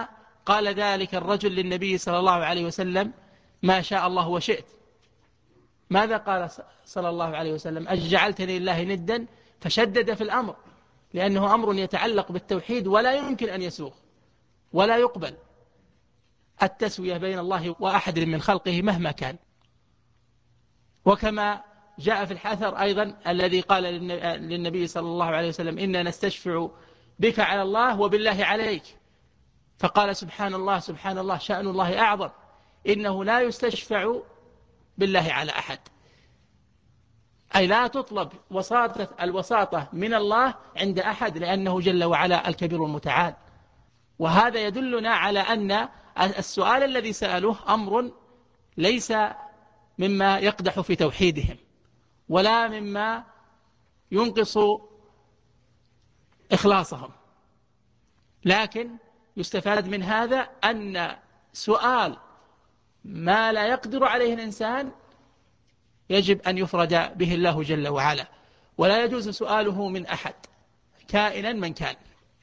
Speaker 2: قال ذلك الرجل للنبي صلى الله عليه وسلم: ما شاء الله وشئت. ماذا قال صلى الله عليه وسلم؟ أجعلتني لله ندا؟ فشدد في الأمر، لأنه أمر يتعلق بالتوحيد ولا يمكن أن يسوغ ولا يقبل التسوية بين الله وأحد من خلقه مهما كان. وكما جاء في الحثر أيضا الذي قال للنبي صلى الله عليه وسلم: إنا نستشفع بك على الله وبالله عليك، فقال: سبحان الله سبحان الله، شأن الله أعظم، إنه لا يستشفع بالله على أحد. أي لا تطلب الوساطة من الله عند أحد، لأنه جل وعلا الكبير المتعال. وهذا يدلنا على أن السؤال الذي سألوه أمر ليس مما يقدح في توحيدهم ولا مما ينقص إخلاصهم، لكن يستفاد من هذا أن سؤال ما لا يقدر عليه الإنسان يجب أن يفرد به الله جل وعلا، ولا يجوز سؤاله من أحد كائنا من كان.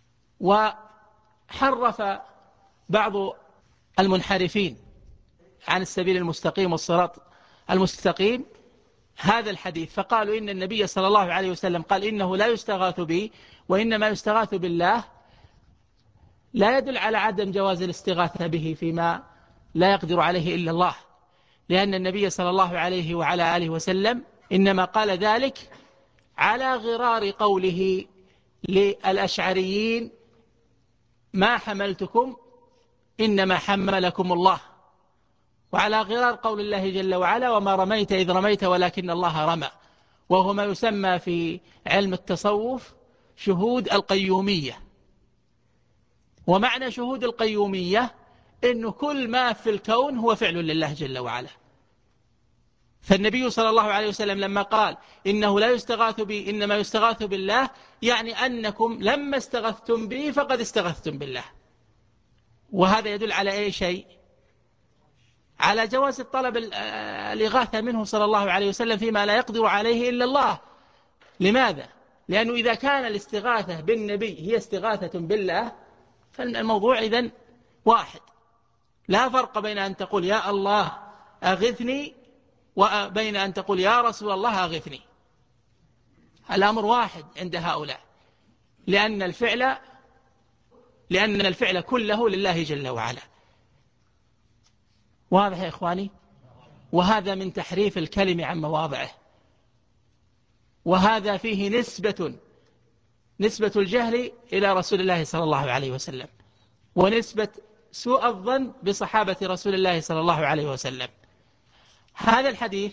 Speaker 2: وحرف بعض المنحرفين عن السبيل المستقيم والصراط المستقيم هذا الحديث، فقالوا إن النبي صلى الله عليه وسلم قال: إنه لا يستغاث بي وإنما يستغاث بالله، لا يدل على عدم جواز الاستغاثة به فيما لا يقدر عليه إلا الله، لأن النبي صلى الله عليه وعلى آله وسلم إنما قال ذلك على غرار قوله للأشعريين: ما حملتكم إنما حملكم الله، وعلى غرار قول الله جل وعلا: وما رميت إذ رميت ولكن الله رمى، وهو ما يسمى في علم التصوف شهود القيومية. ومعنى شهود القيومية إنه كل ما في الكون هو فعل لله جل وعلا. فالنبي صلى الله عليه وسلم لما قال: إنه لا يستغاث بي إنما يستغاث بالله، يعني أنكم لما استغثتم بي فقد استغثتم بالله. وهذا يدل على أي شيء؟ على جواز الطلب الإغاثة منه صلى الله عليه وسلم فيما لا يقدر عليه إلا الله. لماذا؟ لأنه إذا كان الاستغاثة بالنبي هي استغاثة بالله فالموضوع إذن واحد، لا فرق بين أن تقول يا الله أغثني وبين أن تقول يا رسول الله أغثني. الأمر واحد عند هؤلاء، لأن الفعل كله لله جل وعلا. واضح يا إخواني؟ وهذا من تحريف الكلم عن مواضعه، وهذا فيه نسبة الجهل إلى رسول الله صلى الله عليه وسلم، ونسبة سوء الظن بصحابة رسول الله صلى الله عليه وسلم. هذا الحديث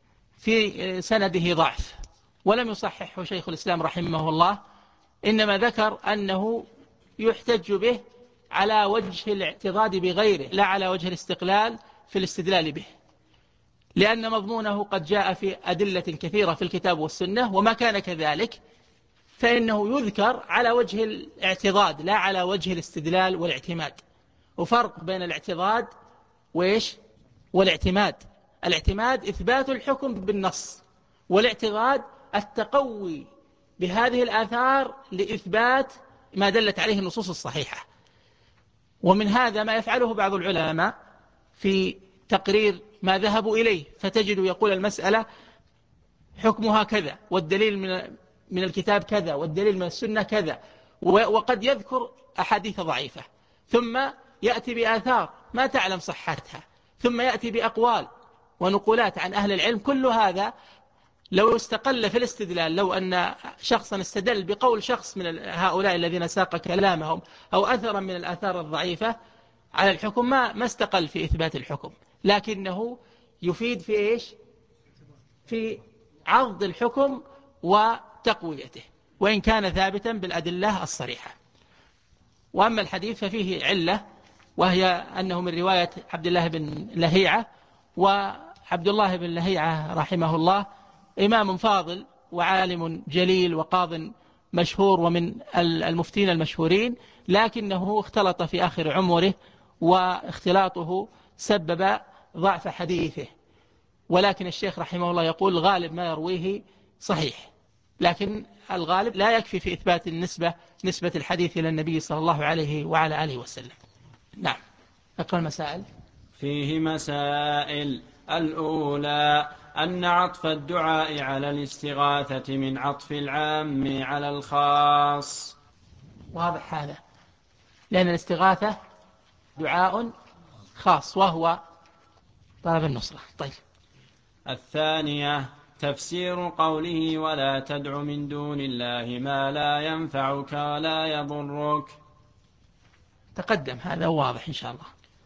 Speaker 2: في سنده ضعف ولم يصححه شيخ الإسلام رحمه الله، إنما ذكر أنه يحتج به على وجه الاعتضاد بغيره لا على وجه الاستقلال في الاستدلال به، لأن مضمونه قد جاء في أدلة كثيرة في الكتاب والسنة، وما كان كذلك فإنه يذكر على وجه الاعتضاد لا على وجه الاستدلال والاعتماد. وفرق بين الاعتضاد والاعتماد. الاعتماد إثبات الحكم بالنص، والاعتضاد التقوي بهذه الآثار لإثبات ما دلت عليه النصوص الصحيحة. ومن هذا ما يفعله بعض العلماء في تقرير ما ذهبوا إليه، فتجد يقول المسألة حكمها كذا، والدليل من الكتاب كذا، والدليل من السنة كذا، وقد يذكر أحاديث ضعيفة، ثم يأتي بآثار ما تعلم صحتها، ثم يأتي بأقوال ونقولات عن أهل العلم. كل هذا لو استقل في الاستدلال، لو أن شخصا استدل بقول شخص من هؤلاء الذين ساق كلامهم أو أثرا من الآثار الضعيفة على الحكم ما استقل في إثبات الحكم، لكنه يفيد في في عرض الحكم وتقويته، وإن كان ثابتا بالأدلة الصريحة. وأما الحديث ففيه علة، وهي أنه من رواية عبد الله بن لهيعة، وعبد الله بن لهيعة رحمه الله إمام فاضل وعالم جليل وقاض مشهور ومن المفتين المشهورين، لكنه اختلط في آخر عمره، واختلاطه سبب ضعف حديثه. ولكن الشيخ رحمه الله يقول غالب ما يرويه صحيح، لكن الغالب لا يكفي في إثبات نسبة الحديث إلى النبي صلى الله عليه وعلى آله وسلم. نعم. اقرأ المسائل.
Speaker 1: فيه مسائل. الأولى أن عطف الدعاء على الاستغاثة من عطف العام على الخاص.
Speaker 2: واضح هذا، لأن الاستغاثة دعاء خاص وهو طلب النصرة. طيب.
Speaker 1: الثانية تفسير قوله ولا تدع من دون الله ما لا ينفعك ولا يضرك.
Speaker 2: تقدم هذا واضح إن شاء الله.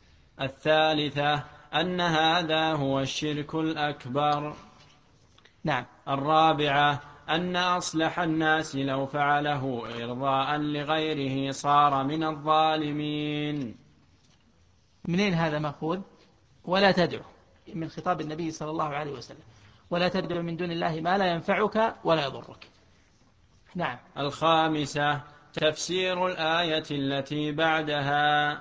Speaker 1: الثالثة أن هذا هو الشرك الأكبر.
Speaker 2: نعم.
Speaker 1: الرابعة أن أصلح الناس لو فعله إرضاء لغيره صار من الظالمين.
Speaker 2: منين هذا مأخوذ؟ ولا تدعو من خطاب النبي صلى الله عليه وسلم، ولا تدعو من دون الله ما لا ينفعك ولا يضرك. نعم.
Speaker 1: الخامسة تفسير الآية التي بعدها.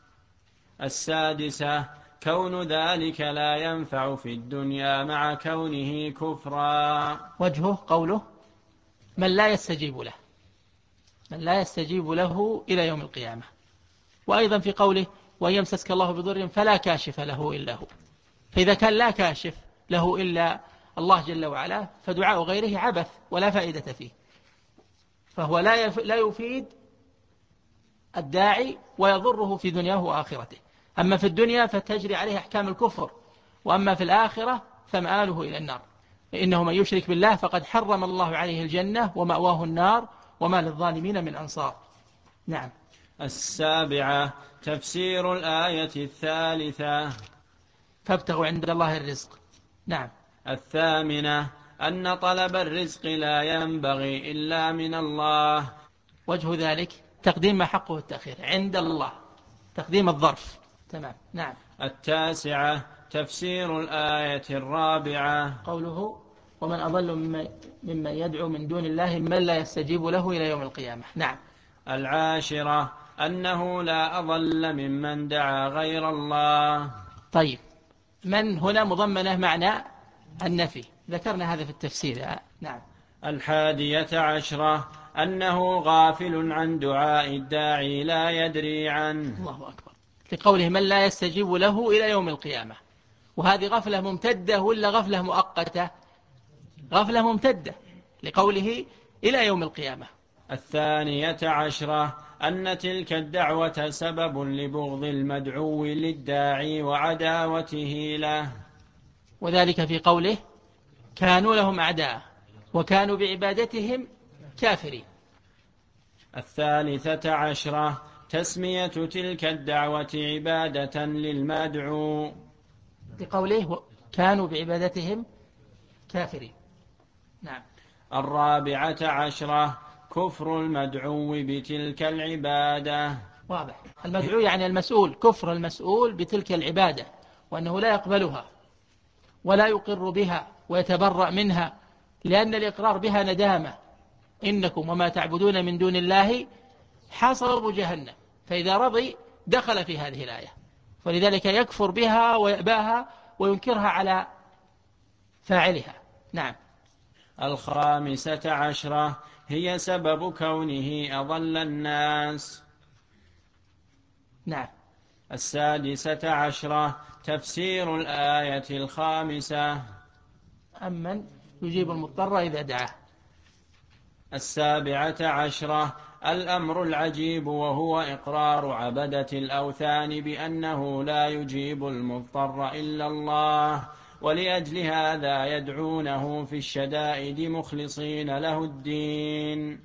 Speaker 1: السادسة كون ذلك لا ينفع في الدنيا مع كونه كفرا.
Speaker 2: وجهه قوله من لا يستجيب له، من لا يستجيب له إلى يوم القيامة. وأيضا في قوله وإن يمسسك الله بضر فلا كاشف له إلا هو. فإذا كان لا كاشف له إلا الله جل وعلا فدعاء غيره عبث ولا فائدة فيه، فهو لا يفيد الداعي ويضره في دنياه وآخرته. أما في الدنيا فتجري عليه أحكام الكفر، وأما في الآخرة فمآله إلى النار. إنه من يشرك بالله فقد حرم الله عليه الجنة ومأواه النار وما للظالمين من أنصار. نعم.
Speaker 1: السابعة تفسير الآية الثالثة
Speaker 2: فابتغوا عند الله الرزق. نعم.
Speaker 1: الثامنة أن طلب الرزق لا ينبغي إلا من الله.
Speaker 2: وجه ذلك تقديم ما حقه التأخير عند الله، تقديم الظرف. تمام. نعم.
Speaker 1: التاسعة تفسير الآية الرابعة
Speaker 2: قوله ومن أضل ممن يدعو من دون الله من لا يستجيب له إلى يوم القيامة. نعم.
Speaker 1: العاشرة أنه لا أضل ممن دعا غير الله.
Speaker 2: طيب، من هنا مضمنة معنى النفي، ذكرنا هذا في التفسير. نعم.
Speaker 1: الحادية عشرة أنه غافل عن دعاء الداعي لا يدري عنه.
Speaker 2: الله أكبر. لقوله من لا يستجيب له إلى يوم القيامة، وهذه غفلة ممتدة ولا غفلة مؤقتة؟ غفلة ممتدة لقوله إلى يوم القيامة.
Speaker 1: الثانية عشرة أن تلك الدعوة سبب لبغض المدعو للداعي وعداوته له،
Speaker 2: وذلك في قوله كانوا لهم أعداء وكانوا بعبادتهم كافرين.
Speaker 1: الثالثة عشرة تسمية تلك الدعوة عبادة للمدعو،
Speaker 2: لقوله كانوا بعبادتهم كافرين. نعم.
Speaker 1: الرابعة عشرة كفر المدعو بتلك العبادة.
Speaker 2: واضح. المدعو يعني المسؤول، كفر المسؤول بتلك العبادة، وأنه لا يقبلها ولا يقر بها ويتبرأ منها، لأن الإقرار بها ندامة. إنكم وما تعبدون من دون الله حصب جهنم. فإذا رضي دخل في هذه الآية، ولذلك يكفر بها ويأباها وينكرها على فاعلها. نعم.
Speaker 1: الخامسة عشرة هي سبب كونه أضل الناس.
Speaker 2: نعم.
Speaker 1: السادسة عشرة تفسير الآية الخامسة
Speaker 2: أمن يجيب المضطر إذا دعاه.
Speaker 1: السابعة عشرة الأمر العجيب وهو إقرار عبدة الأوثان بأنه لا يجيب المضطر إلا الله، ولأجل هذا يدعونه في الشدائد مخلصين له الدين.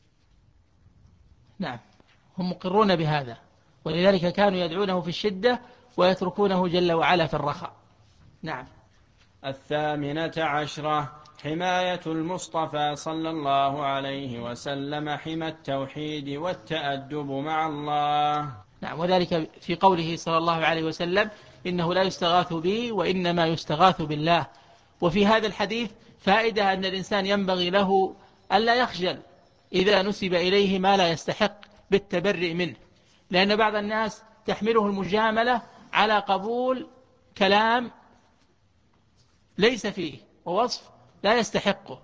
Speaker 2: نعم، هم مقرون بهذا، ولذلك كانوا يدعونه في الشدة ويتركونه جل وعلا في الرخاء. نعم.
Speaker 1: الثامنة عشرة حماية المصطفى صلى الله عليه وسلم حمى التوحيد والتأدب مع الله.
Speaker 2: نعم، وذلك في قوله صلى الله عليه وسلم إنه لا يستغاث بي وإنما يستغاث بالله. وفي هذا الحديث فائدة أن الإنسان ينبغي له ألا يخجل إذا نسب إليه ما لا يستحق بالتبرئ منه، لأن بعض الناس تحمله المجاملة على قبول كلام ليس فيه ووصف لا يستحقه،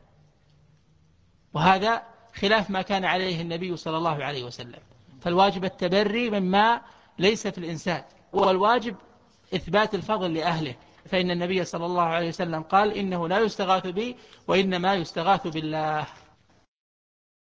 Speaker 2: وهذا خلاف ما كان عليه النبي صلى الله عليه وسلم. فالواجب التبري مما ليس في الإنسان، والواجب إثبات الفضل لأهله، فإن النبي صلى الله عليه وسلم قال إنه لا يستغاث بي وإنما يستغاث بالله.